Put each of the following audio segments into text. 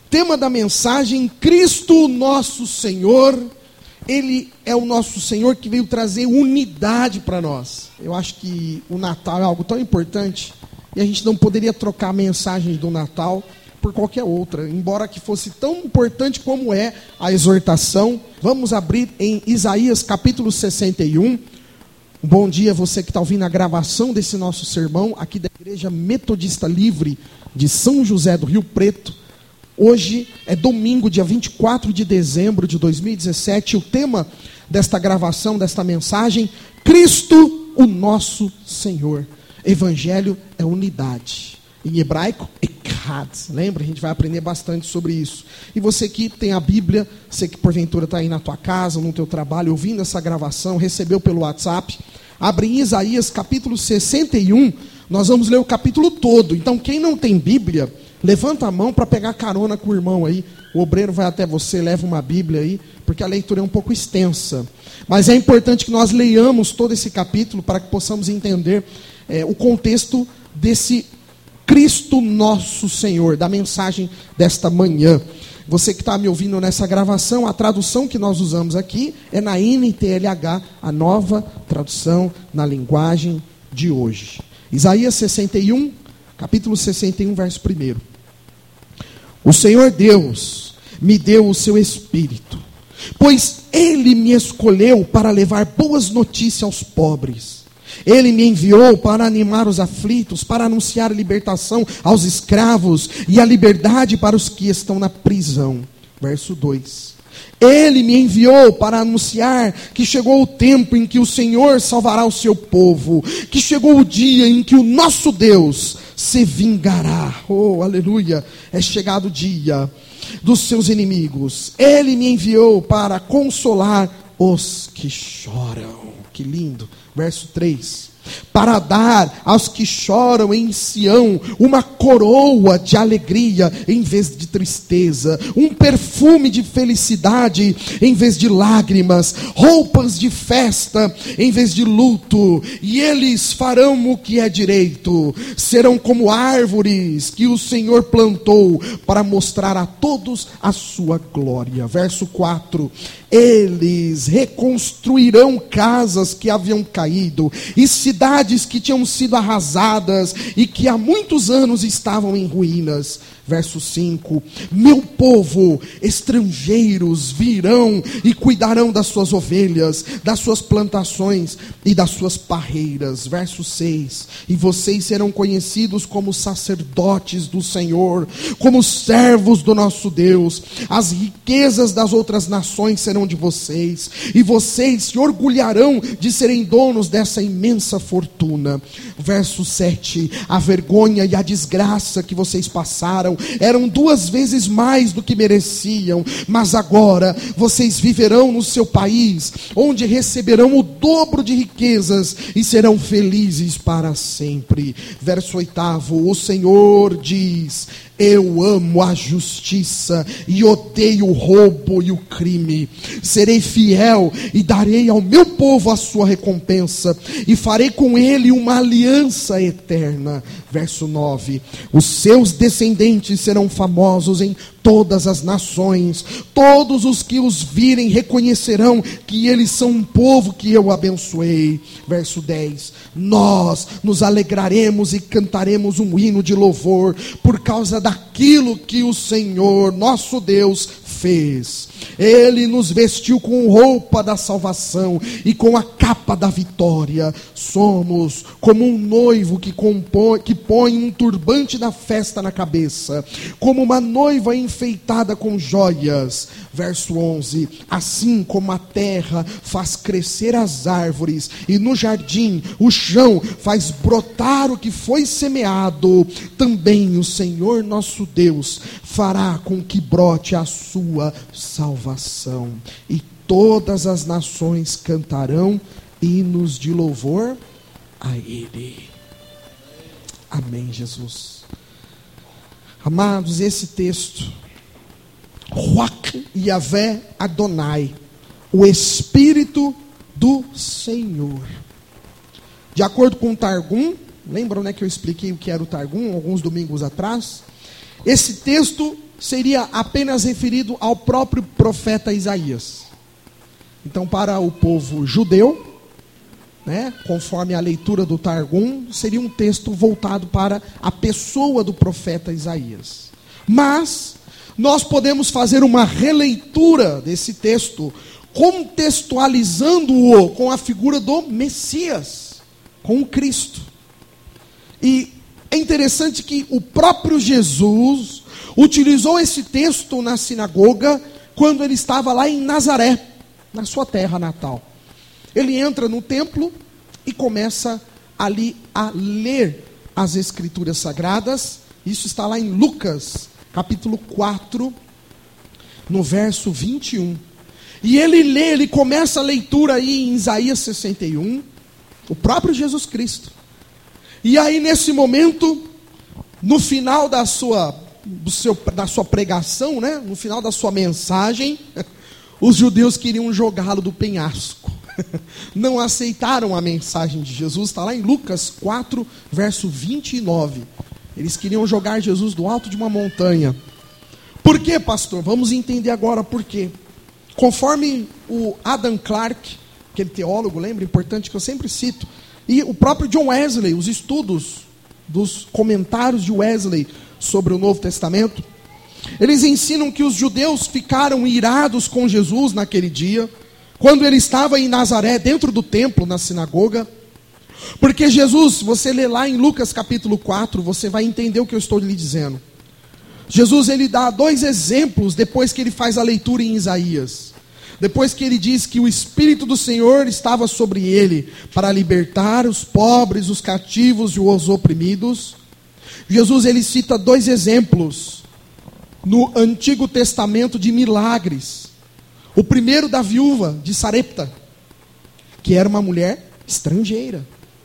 Tema da mensagem: Cristo nosso Senhor. Ele é o nosso Senhor que veio trazer unidade para nós. Eu acho que o Natal é algo tão importante e a gente não poderia trocar a mensagem do Natal por qualquer outra, embora que fosse tão importante como é a exortação. Vamos abrir em Isaías capítulo 61. Um bom dia você que está ouvindo a gravação desse nosso sermão aqui da Igreja Metodista Livre de São José do Rio Preto. Hoje é domingo, dia 24 de dezembro de 2017. O tema desta gravação, desta mensagem: Cristo, o nosso Senhor. Evangelho é unidade. Em hebraico, echad. Lembra? A gente vai aprender bastante sobre isso. E você que tem a Bíblia, você que porventura está aí na tua casa, no teu trabalho, ouvindo essa gravação, recebeu pelo WhatsApp, abre em Isaías capítulo 61. Nós vamos ler o capítulo todo. Então quem não tem Bíblia, levanta a mão para pegar carona com o irmão aí. O obreiro vai até você, leva uma Bíblia aí, porque a leitura é um pouco extensa. Mas é importante que nós leiamos todo esse capítulo para que possamos entender o contexto desse Cristo nosso Senhor, da mensagem desta manhã. Você que está me ouvindo nessa gravação, a tradução que nós usamos aqui é na NTLH, a nova tradução na linguagem de hoje. Isaías 61, capítulo 61, verso 1. O Senhor Deus me deu o seu Espírito, pois Ele me escolheu para levar boas notícias aos pobres. Ele me enviou para animar os aflitos, para anunciar a libertação aos escravos e a liberdade para os que estão na prisão. Verso 2. Ele me enviou para anunciar que chegou o tempo em que o Senhor salvará o seu povo, que chegou o dia em que o nosso Deus se vingará. Oh, aleluia! É chegado o dia dos seus inimigos. Ele me enviou para consolar os que choram. Que lindo! Verso 3. Para dar aos que choram em Sião uma coroa de alegria em vez de tristeza, um perfume de felicidade em vez de lágrimas, roupas de festa em vez de luto. E eles farão o que é direito, serão como árvores que o Senhor plantou para mostrar a todos a sua glória. Verso 4. Eles reconstruirão casas que haviam caído e cidades que tinham sido arrasadas e que há muitos anos estavam em ruínas. Verso 5. Meu povo, estrangeiros virão e cuidarão das suas ovelhas, das suas plantações e das suas parreiras. Verso 6. E vocês serão conhecidos como sacerdotes do Senhor, como servos do nosso Deus. As riquezas das outras nações serão de vocês, e vocês se orgulharão de serem donos dessa imensa fortuna. Verso 7. A vergonha e a desgraça que vocês passaram eram 2 vezes mais do que mereciam, mas agora vocês viverão no seu país, onde receberão o dobro de riquezas e serão felizes para sempre. Verso 8. O Senhor diz: eu amo a justiça e odeio o roubo e o crime. Serei fiel e darei ao meu povo a sua recompensa, e farei com ele uma aliança eterna. Verso 9. Os seus descendentes serão famosos em todas as nações. Todos os que os virem reconhecerão que eles são um povo que eu abençoei. Verso 10. Nós nos alegraremos e cantaremos um hino de louvor por causa daquilo que o Senhor, nosso Deus, fez. Ele nos vestiu com roupa da salvação e com a capa da vitória. Somos como um noivo que põe um turbante da festa na cabeça, como uma noiva enfeitada com joias. Verso 11. Assim como a terra faz crescer as árvores e no jardim o chão faz brotar o que foi semeado, também o Senhor nosso Deus fará com que brote a sua salvação, e todas as nações cantarão hinos de louvor a Ele. Amém, Jesus. Amados, esse texto, Ruach Yahvé Adonai, o Espírito do Senhor. De acordo com o Targum, lembram, né, que eu expliquei o que era o Targum alguns domingos atrás? Esse texto seria apenas referido ao próprio profeta Isaías. Então, para o povo judeu, conforme a leitura do Targum, seria um texto voltado para a pessoa do profeta Isaías. Mas nós podemos fazer uma releitura desse texto, contextualizando-o com a figura do Messias, com o Cristo. E é interessante que o próprio Jesus utilizou esse texto na sinagoga quando ele estava lá em Nazaré, na sua terra natal. Ele entra no templo e começa ali a ler as Escrituras Sagradas. Isso está lá em Lucas, capítulo 4, no verso 21. E ele começa a leitura aí em Isaías 61, o próprio Jesus Cristo. E aí nesse momento, no final da sua pregação, no final da sua mensagem, os judeus queriam jogá-lo do penhasco. Não aceitaram a mensagem de Jesus. Está lá em Lucas 4, verso 29. Eles queriam jogar Jesus do alto de uma montanha. Por quê, pastor? Vamos entender agora por quê. Conforme o Adam Clarke, aquele teólogo, lembra, importante que eu sempre cito, e o próprio John Wesley, os estudos dos comentários de Wesley sobre o Novo Testamento, eles ensinam que os judeus ficaram irados com Jesus naquele dia, quando ele estava em Nazaré, dentro do templo, na sinagoga, porque Jesus, você lê lá em Lucas capítulo 4, você vai entender o que eu estou lhe dizendo. Jesus, ele dá 2 exemplos depois que ele faz a leitura em Isaías. Depois que ele diz que o Espírito do Senhor estava sobre ele, para libertar os pobres, os cativos e os oprimidos. Jesus, ele cita 2 exemplos no Antigo Testamento de milagres. O primeiro da viúva de Sarepta, que era uma mulher estrangeira.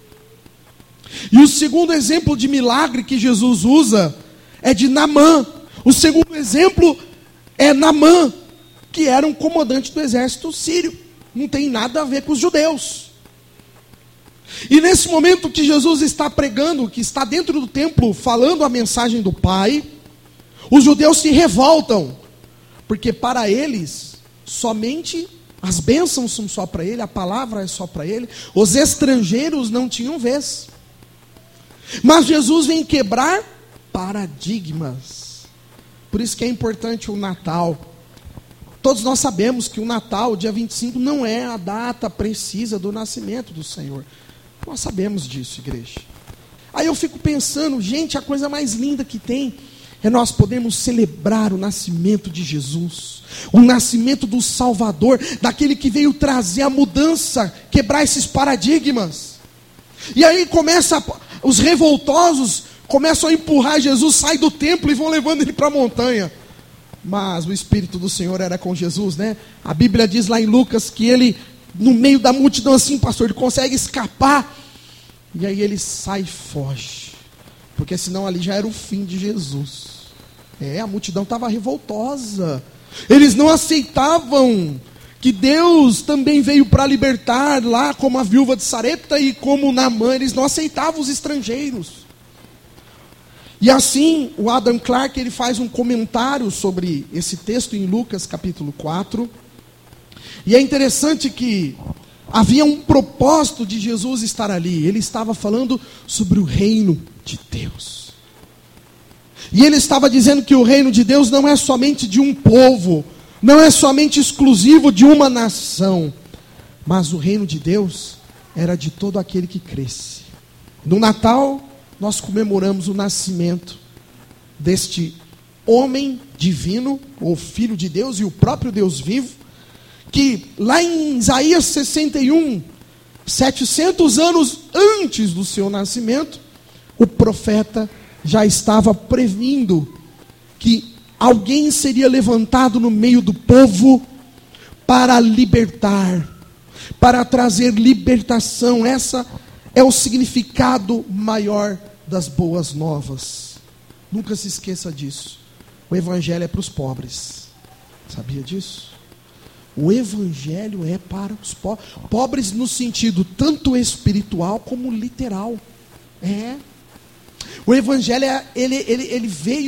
E o segundo exemplo de milagre que Jesus usa é de Naamã. O segundo exemplo é Naamã, que era um comandante do exército sírio. Não tem nada a ver com os judeus. E nesse momento que Jesus está pregando, que está dentro do templo, falando a mensagem do Pai, os judeus se revoltam, porque para eles, somente as bênçãos são só para ele, a palavra é só para ele, os estrangeiros não tinham vez. Mas Jesus vem quebrar paradigmas. Por isso que é importante o Natal. Todos nós sabemos que o Natal, dia 25, não é a data precisa do nascimento do Senhor. Nós sabemos disso, igreja. Aí eu fico pensando, gente, a coisa mais linda que tem é nós podermos celebrar o nascimento de Jesus, o nascimento do Salvador, daquele que veio trazer a mudança, quebrar esses paradigmas. E aí os revoltosos começam a empurrar Jesus, sai do templo e vão levando ele para a montanha. Mas o Espírito do Senhor era com Jesus, A Bíblia diz lá em Lucas que ele, no meio da multidão assim, pastor, ele consegue escapar. E aí ele sai e foge. Porque senão ali já era o fim de Jesus. A multidão estava revoltosa. Eles não aceitavam que Deus também veio para libertar lá, como a viúva de Sarepta e como Naamã. Eles não aceitavam os estrangeiros. E assim, o Adam Clarke, ele faz um comentário sobre esse texto em Lucas capítulo 4. E é interessante que havia um propósito de Jesus estar ali. Ele estava falando sobre o reino de Deus. E ele estava dizendo que o reino de Deus não é somente de um povo, não é somente exclusivo de uma nação, mas o reino de Deus era de todo aquele que cresce. No Natal, nós comemoramos o nascimento deste homem divino, o Filho de Deus e o próprio Deus vivo, que lá em Isaías 61, 700 anos antes do seu nascimento, o profeta já estava previndo que alguém seria levantado no meio do povo para libertar, para trazer libertação. Essa é o significado maior das boas novas. Nunca se esqueça disso. O evangelho é para os pobres. Sabia disso? O evangelho é para os pobres. Pobres no sentido tanto espiritual como literal. O evangelho ele veio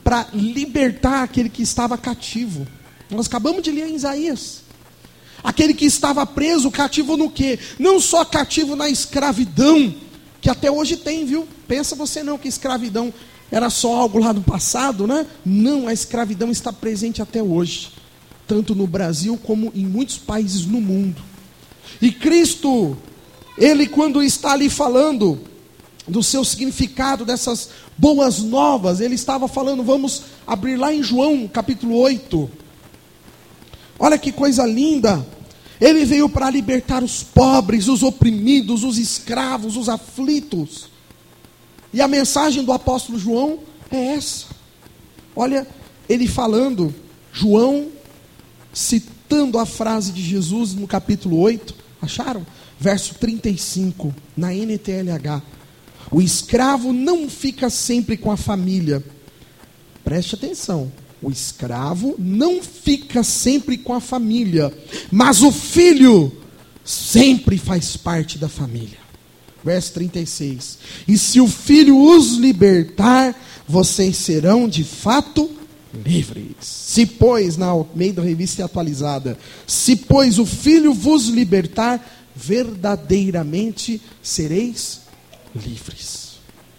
para libertar aquele que estava cativo. Nós acabamos de ler em Isaías. Aquele que estava preso, cativo no quê? Não só cativo na escravidão, que até hoje tem, viu? Pensa você não que escravidão era só algo lá do passado, né? Não, a escravidão está presente até hoje, tanto no Brasil como em muitos países no mundo. E Cristo, Ele quando está ali falando do seu significado, dessas boas novas, Ele estava falando, vamos abrir lá em João capítulo 8. Olha que coisa linda. Ele veio para libertar os pobres, os oprimidos, os escravos, os aflitos. E a mensagem do apóstolo João é essa. Olha, ele falando, João, citando a frase de Jesus no capítulo 8, acharam? Verso 35, na NTLH. O escravo não fica sempre com a família. Preste atenção. O escravo não fica sempre com a família, mas o filho sempre faz parte da família. Verso 36. E se o filho os libertar, vocês serão de fato livres. Se pois, na Almeida Revista Atualizada, se pois o filho vos libertar, verdadeiramente sereis livres.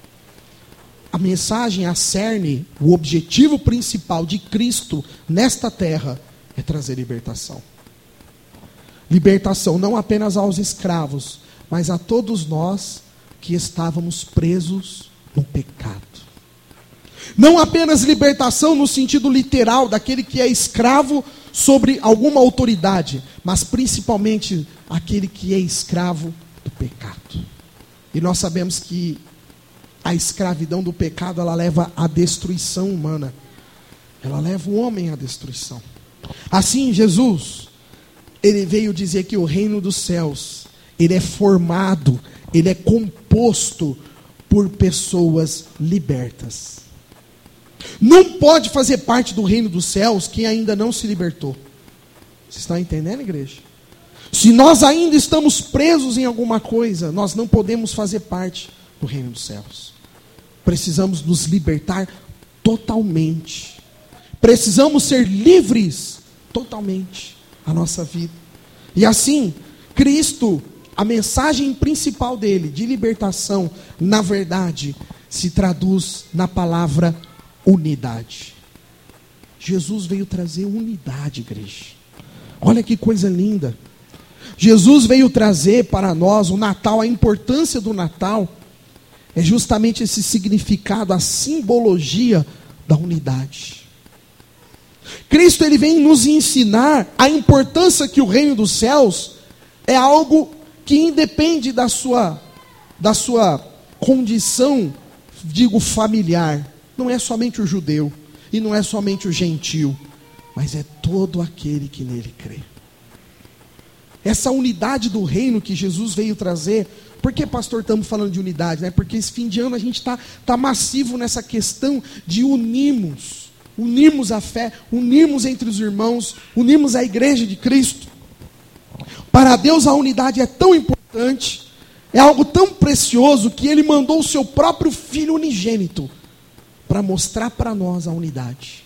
A mensagem, a cerne, o objetivo principal de Cristo nesta terra é trazer libertação. Libertação não apenas aos escravos, mas a todos nós que estávamos presos no pecado. Não apenas libertação no sentido literal, daquele que é escravo sobre alguma autoridade, mas principalmente aquele que é escravo do pecado. E nós sabemos que a escravidão do pecado, ela leva à destruição humana. Ela leva o homem à destruição. Assim, Jesus, Ele veio dizer que o reino dos céus, ele é formado, ele é composto por pessoas libertas. Não pode fazer parte do reino dos céus quem ainda não se libertou. Vocês estão entendendo, igreja? Se nós ainda estamos presos em alguma coisa, nós não podemos fazer parte do reino dos céus. Precisamos nos libertar totalmente. Precisamos ser livres totalmente a nossa vida. E assim, Cristo, a mensagem principal dele, de libertação, na verdade, se traduz na palavra unidade. Jesus veio trazer unidade, igreja. Olha que coisa linda. Jesus veio trazer para nós o Natal, a importância do Natal é justamente esse significado, a simbologia da unidade. Cristo, ele vem nos ensinar a importância que o reino dos céus é algo que independe da sua condição, digo, familiar. Não é somente o judeu e não é somente o gentio, mas é todo aquele que nele crê. Essa unidade do reino que Jesus veio trazer. Por que, pastor, estamos falando de unidade? Né? Porque esse fim de ano a gente está massivo nessa questão de unirmos a fé, unirmos entre os irmãos, unirmos a igreja de Cristo. Para Deus a unidade é tão importante, é algo tão precioso, que Ele mandou o seu próprio Filho unigênito para mostrar para nós a unidade.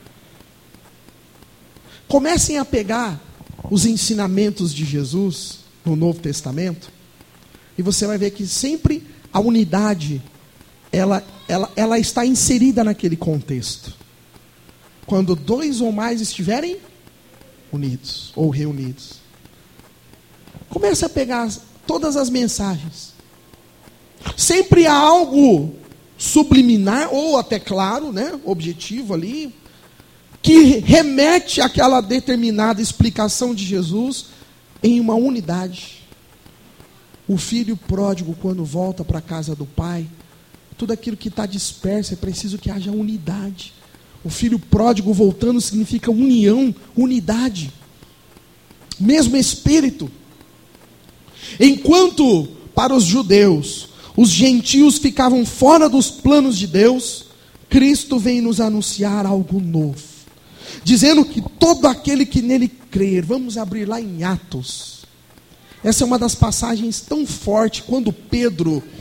Comecem a pegar os ensinamentos de Jesus no Novo Testamento, e você vai ver que sempre a unidade, ela está inserida naquele contexto. Quando dois ou mais estiverem unidos ou reunidos. Comece a pegar todas as mensagens. Sempre há algo subliminar, ou até claro, né, objetivo ali, que remete àquela determinada explicação de Jesus em uma unidade. O filho pródigo, quando volta para a casa do pai, tudo aquilo que está disperso, é preciso que haja unidade. O filho pródigo voltando significa união, unidade. Mesmo espírito. Enquanto para os judeus, os gentios ficavam fora dos planos de Deus, Cristo vem nos anunciar algo novo. Dizendo que todo aquele que nele crer, vamos abrir lá em Atos. Essa é uma das passagens tão fortes, quando Pedro,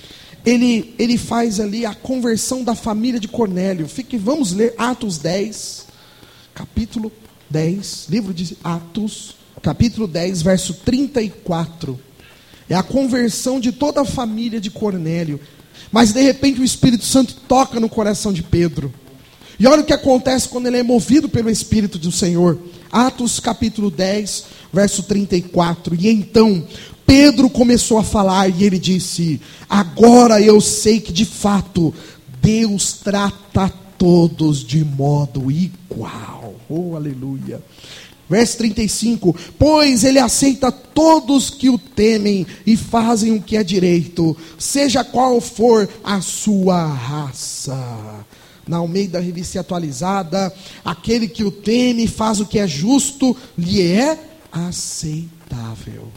ele faz ali a conversão da família de Cornélio. Vamos ler Atos 10, capítulo 10, livro de Atos, capítulo 10, verso 34. É a conversão de toda a família de Cornélio. Mas de repente o Espírito Santo toca no coração de Pedro. E olha o que acontece quando ele é movido pelo Espírito do Senhor. Atos capítulo 10, verso 34. E então Pedro começou a falar e ele disse: agora eu sei que de fato Deus trata todos de modo igual. Oh, aleluia. Verso 35, pois ele aceita todos que o temem e fazem o que é direito, seja qual for a sua raça. Na Almeida Revista Atualizada, aquele que o teme e faz o que é justo, lhe é aceitável.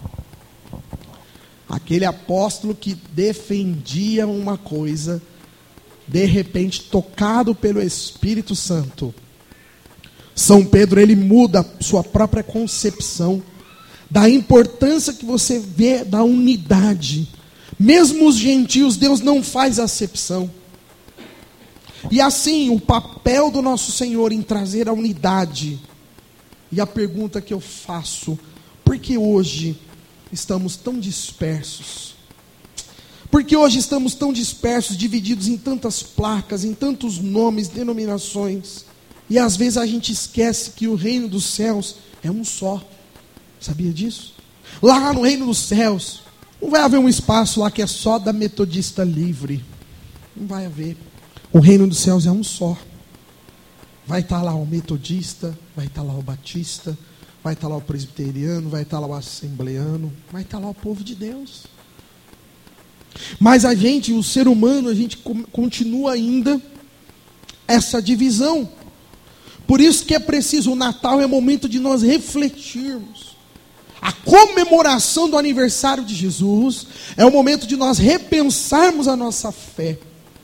Aquele apóstolo que defendia uma coisa, de repente, tocado pelo Espírito Santo, São Pedro, ele muda sua própria concepção da importância que você vê da unidade. Mesmo os gentios, Deus não faz acepção. E assim, o papel do nosso Senhor em trazer a unidade. E a pergunta que eu faço: por que hoje estamos tão dispersos? Por que hoje estamos tão dispersos, divididos em tantas placas, em tantos nomes, denominações? E às vezes a gente esquece que o reino dos céus é um só. Sabia disso? Lá no reino dos céus, não vai haver um espaço lá que é só da metodista livre. Não vai haver. O reino dos céus é um só. Vai estar lá o metodista, vai estar lá o batista, vai estar lá o presbiteriano, vai estar lá o assembleano, vai estar lá o povo de Deus. Mas a gente, o ser humano, a gente continua ainda essa divisão. Por isso que é preciso, o Natal é momento de nós refletirmos. A comemoração do aniversário de Jesus é o momento de nós repensarmos a nossa fé.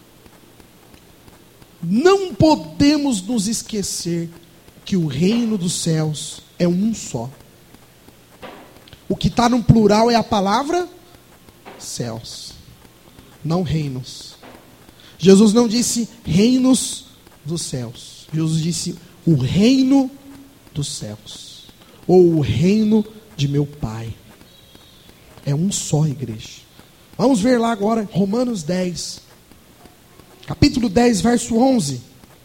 Não podemos nos esquecer que o reino dos céus é um só. O que está no plural é a palavra céus, não reinos. Jesus não disse reinos dos céus. Jesus disse o reino dos céus, ou o reino de meu Pai. É um só, igreja. Vamos ver lá agora, Romanos 10, capítulo 10, verso 11.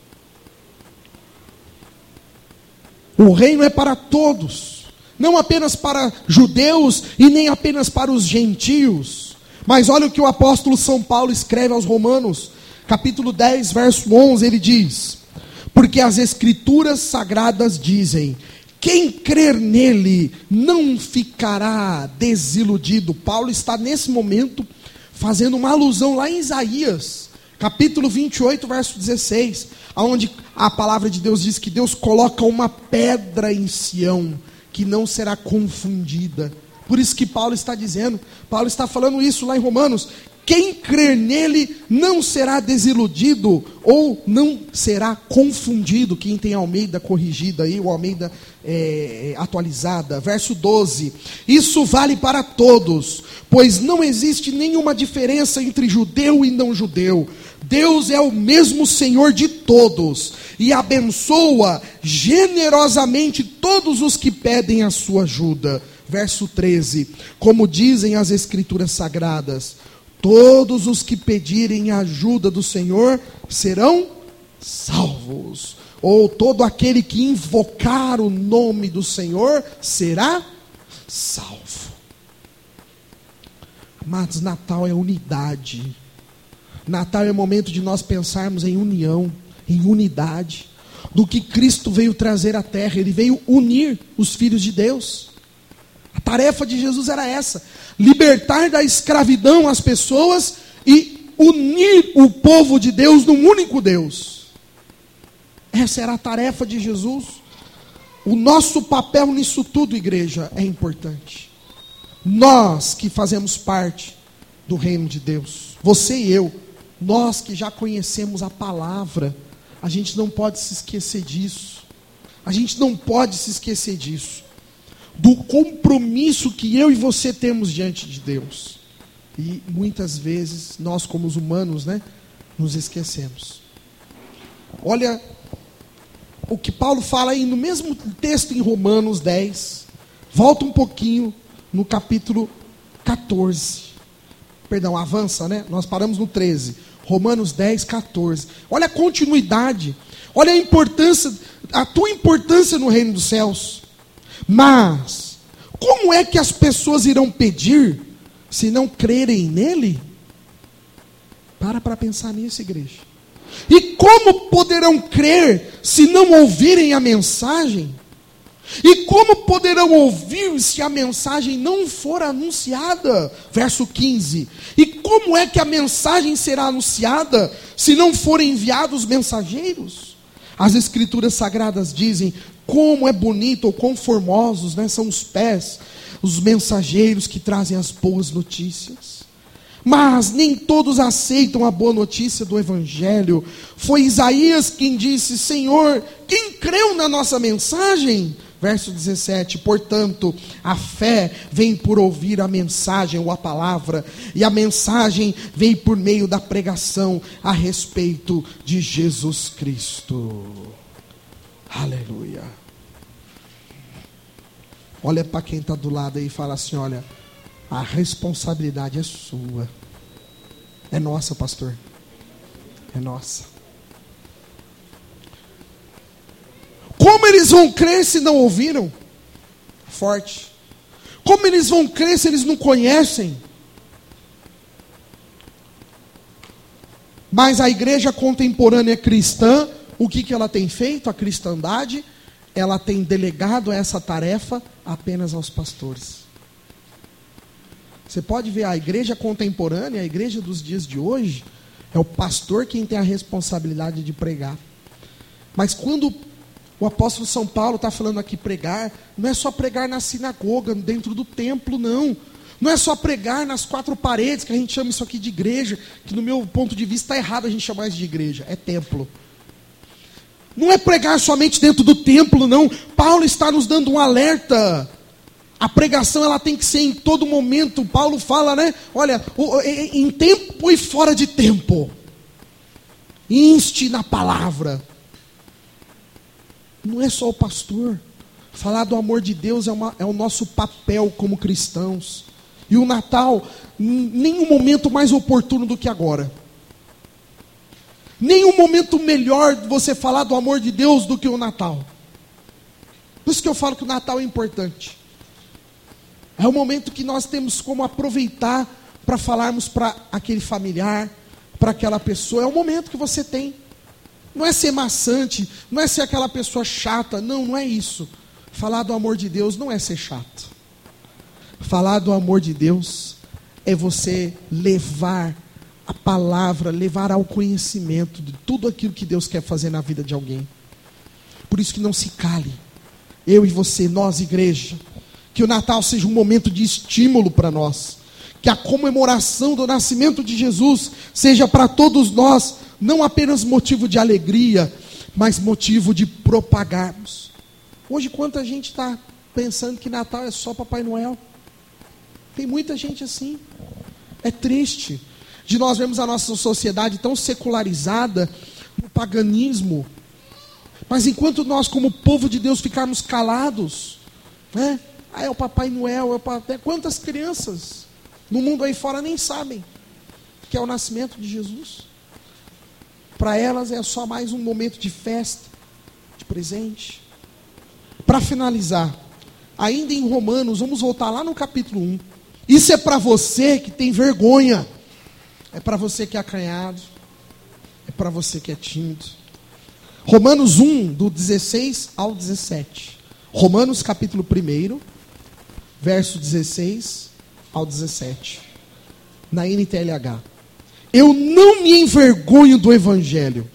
O reino é para todos, não apenas para judeus e nem apenas para os gentios. Mas olha o que o apóstolo São Paulo escreve aos Romanos, capítulo 10, verso 11, ele diz: porque as escrituras sagradas dizem, quem crer nele não ficará desiludido. Paulo está nesse momento fazendo uma alusão lá em Isaías, capítulo 28, verso 16, onde a palavra de Deus diz que Deus coloca uma pedra em Sião, que não será confundida. Por isso que Paulo está dizendo, Paulo está falando isso lá em Romanos, quem crer nele não será desiludido, ou não será confundido. Quem tem Almeida corrigida aí, o Almeida atualizada, verso 12, isso vale para todos, pois não existe nenhuma diferença entre judeu e não judeu. Deus é o mesmo Senhor de todos, e abençoa generosamente todos os que pedem a sua ajuda. Verso 13, como dizem as escrituras sagradas, todos os que pedirem a ajuda do Senhor serão salvos. Ou todo aquele que invocar o nome do Senhor será salvo. Amados, Natal é unidade. Natal é o momento de nós pensarmos em união, em unidade, do que Cristo veio trazer à terra. Ele veio unir os filhos de Deus. A tarefa de Jesus era essa: libertar da escravidão as pessoas e unir o povo de Deus num único Deus. Essa era a tarefa de Jesus. O nosso papel nisso tudo, igreja, é importante. Nós que fazemos parte do reino de Deus, você e eu, nós que já conhecemos a palavra, a gente não pode se esquecer disso. A gente não pode se esquecer disso, do compromisso que eu e você temos diante de Deus. E muitas vezes nós, como os humanos, né, nos esquecemos. Olha o que Paulo fala aí no mesmo texto em Romanos 10. Volta um pouquinho no capítulo 14. Perdão, avança, né? Nós paramos no 13. Romanos 10, 14. Olha a continuidade. Olha a importância, a tua importância no reino dos céus. Mas, como é que as pessoas irão pedir se não crerem nele? Para pensar nisso, igreja. E como poderão crer se não ouvirem a mensagem? E como poderão ouvir se a mensagem não for anunciada? Verso 15. E como é que a mensagem será anunciada se não forem enviados mensageiros? As escrituras sagradas dizem como é bonito ou quão formosos, né, são os pés, os mensageiros que trazem as boas notícias. Mas nem todos aceitam a boa notícia do Evangelho. Foi Isaías quem disse: Senhor, quem creu na nossa mensagem? Verso 17, portanto, a fé vem por ouvir a mensagem ou a palavra, e a mensagem vem por meio da pregação a respeito de Jesus Cristo. Aleluia. Olha para quem está do lado aí e fala assim: olha, a responsabilidade é sua. É nossa, pastor. É nossa. Como eles vão crer se não ouviram? Forte. Como eles vão crer se eles não conhecem? Mas a igreja contemporânea cristã, o que ela tem feito? A cristandade, ela tem delegado essa tarefa apenas aos pastores. Você pode ver a igreja contemporânea, a igreja dos dias de hoje, é o pastor quem tem a responsabilidade de pregar. Mas quando o apóstolo São Paulo está falando aqui pregar, não é só pregar na sinagoga, dentro do templo, não. Não é só pregar nas quatro paredes, que a gente chama isso aqui de igreja, que no meu ponto de vista está errado a gente chamar isso de igreja, é templo. Não é pregar somente dentro do templo, não. Paulo está nos dando um alerta. A pregação ela tem que ser em todo momento. Paulo fala, né? Olha, em tempo e fora de tempo. Inste na palavra. Não é só o pastor. Falar do amor de Deus é o nosso papel como cristãos. E o Natal, nenhum momento mais oportuno do que agora. Nenhum momento melhor de você falar do amor de Deus do que o Natal. Por isso que eu falo que o Natal é importante. É o momento que nós temos como aproveitar para falarmos para aquele familiar, para aquela pessoa. É o momento que você tem. Não é ser maçante, não é ser aquela pessoa chata. Não, não é isso. Falar do amor de Deus não é ser chato. Falar do amor de Deus é você levar a palavra, levar ao conhecimento de tudo aquilo que Deus quer fazer na vida de alguém. Por isso que não se cale. Eu e você, nós igreja, que o Natal seja um momento de estímulo para nós. Que a comemoração do nascimento de Jesus seja para todos nós, não apenas motivo de alegria, mas motivo de propagarmos. Hoje quanta gente está pensando que Natal é só Papai Noel. Tem muita gente assim. É triste de nós vermos a nossa sociedade tão secularizada no paganismo. Mas enquanto nós, como povo de Deus, ficarmos calados, né? É o Papai Noel, quantas crianças no mundo aí fora nem sabem que é o nascimento de Jesus. Para elas é só mais um momento de festa, de presente. Para finalizar, ainda em Romanos, vamos voltar lá no capítulo 1. Isso é para você que tem vergonha. É para você que é acanhado. É para você que é tímido. Romanos 1, do 16 ao 17. Romanos capítulo 1, verso 16 ao 17. Na NTLH. Eu não me envergonho do Evangelho,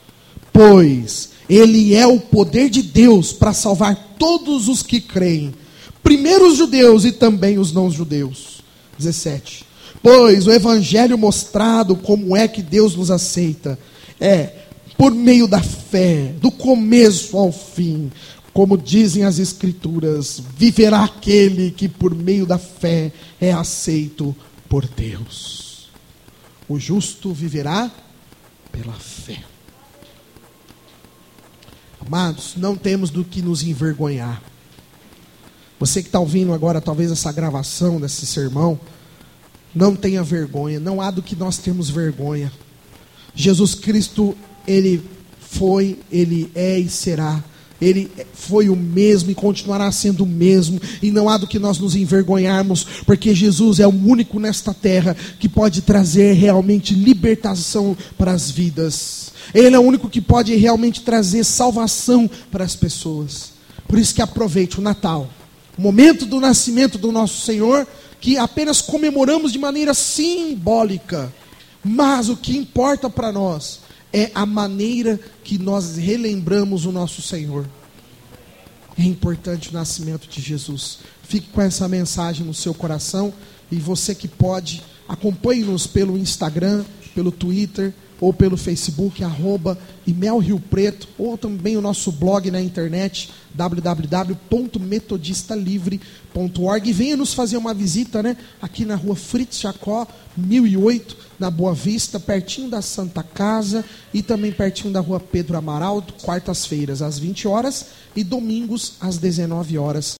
pois ele é o poder de Deus para salvar todos os que creem. Primeiro os judeus e também os não-judeus. 17. Pois o Evangelho mostrado como é que Deus nos aceita é por meio da fé, do começo ao fim. Como dizem as Escrituras, viverá aquele que por meio da fé é aceito por por Deus. O justo viverá pela fé. Amados, não temos do que nos envergonhar. Você que está ouvindo agora, talvez essa gravação desse sermão, não tenha vergonha, não há do que nós termos vergonha. Jesus Cristo, Ele foi, Ele é e será. Ele foi o mesmo e continuará sendo o mesmo, e não há do que nós nos envergonharmos, porque Jesus é o único nesta terra que pode trazer realmente libertação para as vidas. Ele é o único que pode realmente trazer salvação para as pessoas. Por isso que aproveite o Natal, o momento do nascimento do nosso Senhor, que apenas comemoramos de maneira simbólica, mas o que importa para nós é a maneira que nós relembramos o nosso Senhor. É importante o nascimento de Jesus. Fique com essa mensagem no seu coração. E você que pode, acompanhe-nos pelo Instagram, pelo Twitter ou pelo Facebook, @ImelRioPreto, ou também o nosso blog na internet, www.metodistalivre.org. E venha nos fazer uma visita, aqui na rua Fritz Jacó, 1008, na Boa Vista, pertinho da Santa Casa, e também pertinho da rua Pedro Amaral, quartas-feiras às 20 horas e domingos às 19 horas.